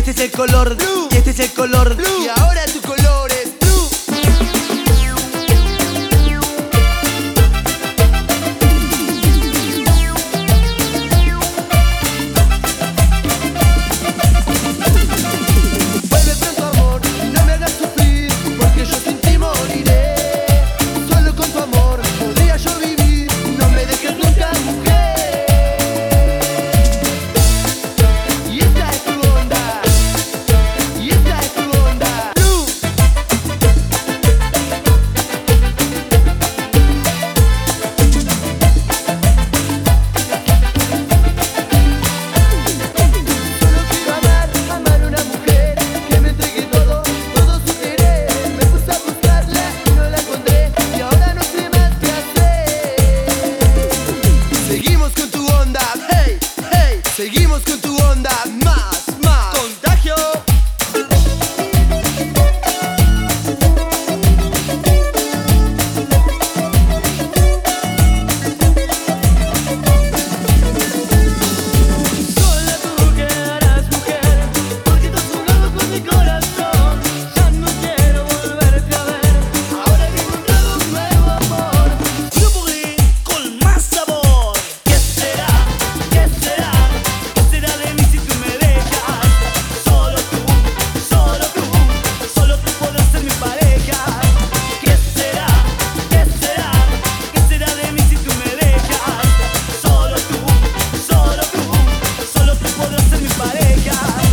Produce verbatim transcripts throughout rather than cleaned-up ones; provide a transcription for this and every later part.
este es el color blue, y este es el color blue, y ahora tu color es blue. Vuelve pronto amor, no me hagas sufrir, porque yo sin ti moriré. Solo con tu amor podría yo vivir, no me dejes nunca, mujer. Y esta es tu onda, y esta es tu onda. Blue. Solo quiero amar, amar a una mujer que me entregue todo, todo su querer. Me puse a buscarla y no la encontré, y ahora no sé más qué hacer. Seguimos con tu onda, hey, hey. Seguimos con tu onda, más, más. contagio. Sola tú quedarás mujer, porque tú has jugado con mi corazón. Ya no quiero volverte a ver, ahora que he encontrado un nuevo amor. Grupo Green con más sabor. ¿Qué será? ¿Qué será? ¿Qué será de mí si tú me dejas? Solo tú, solo tú, solo tú podrás ser mi pareja. ¿Qué será? ¿Qué será? ¿Qué será de mí si tú me dejas? Solo tú, solo tú, solo tú podrás ser mi pareja.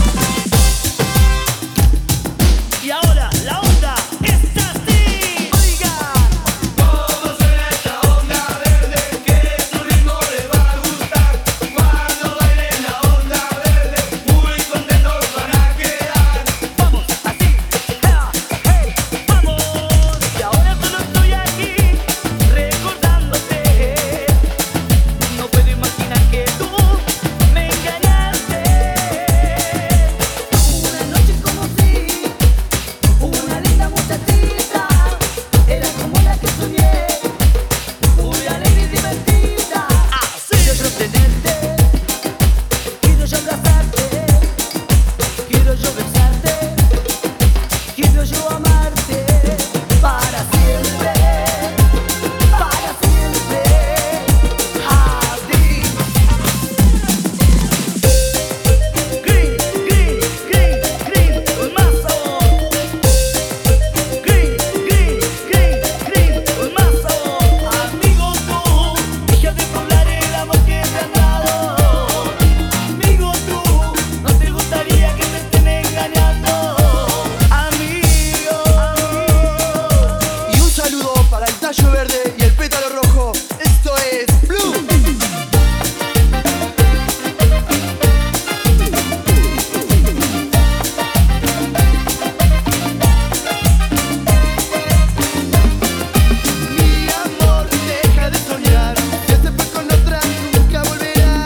Y ahora la onda está así. Oiga. Todos en esta onda verde, que tu ritmo les va a gustar. Cuando bailen la onda verde, muy contentos van a quedar. Vamos, así, ea, hey, vamos. Y ahora solo estoy aquí, recordándote. No puedo imaginar que tú me engañaste. Una noche conocí una linda muchachita, era como la que soñé, muy alegre y divertida. Quiero yo tenerte, quiero yo abrazarte, quiero yo besarte, quiero yo amarte para siempre, para siempre. Así. Green, green, green, green, más sabor. Green, green, green, green, más sabor. Amigo tú, deja de poblar el amor que te han dado. Amigo tú, no te gustaría que te estén engañando. Amigo, amigo. Y un saludo para el tallo verde y el pétalo rojo. Esto es Blue. Mi amor, deja de soñar, ya se fue con otra, nunca volverá.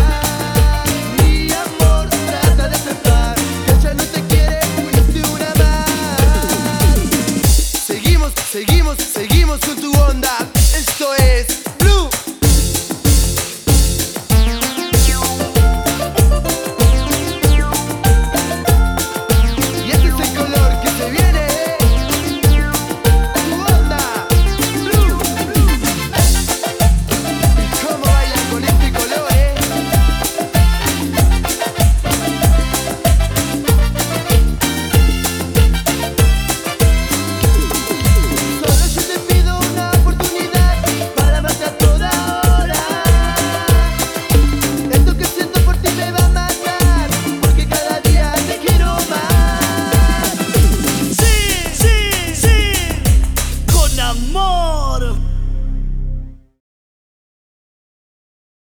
Mi amor, trata de aceptar que ella no te quiere, fuiste una más. Seguimos, seguimos, seguimos.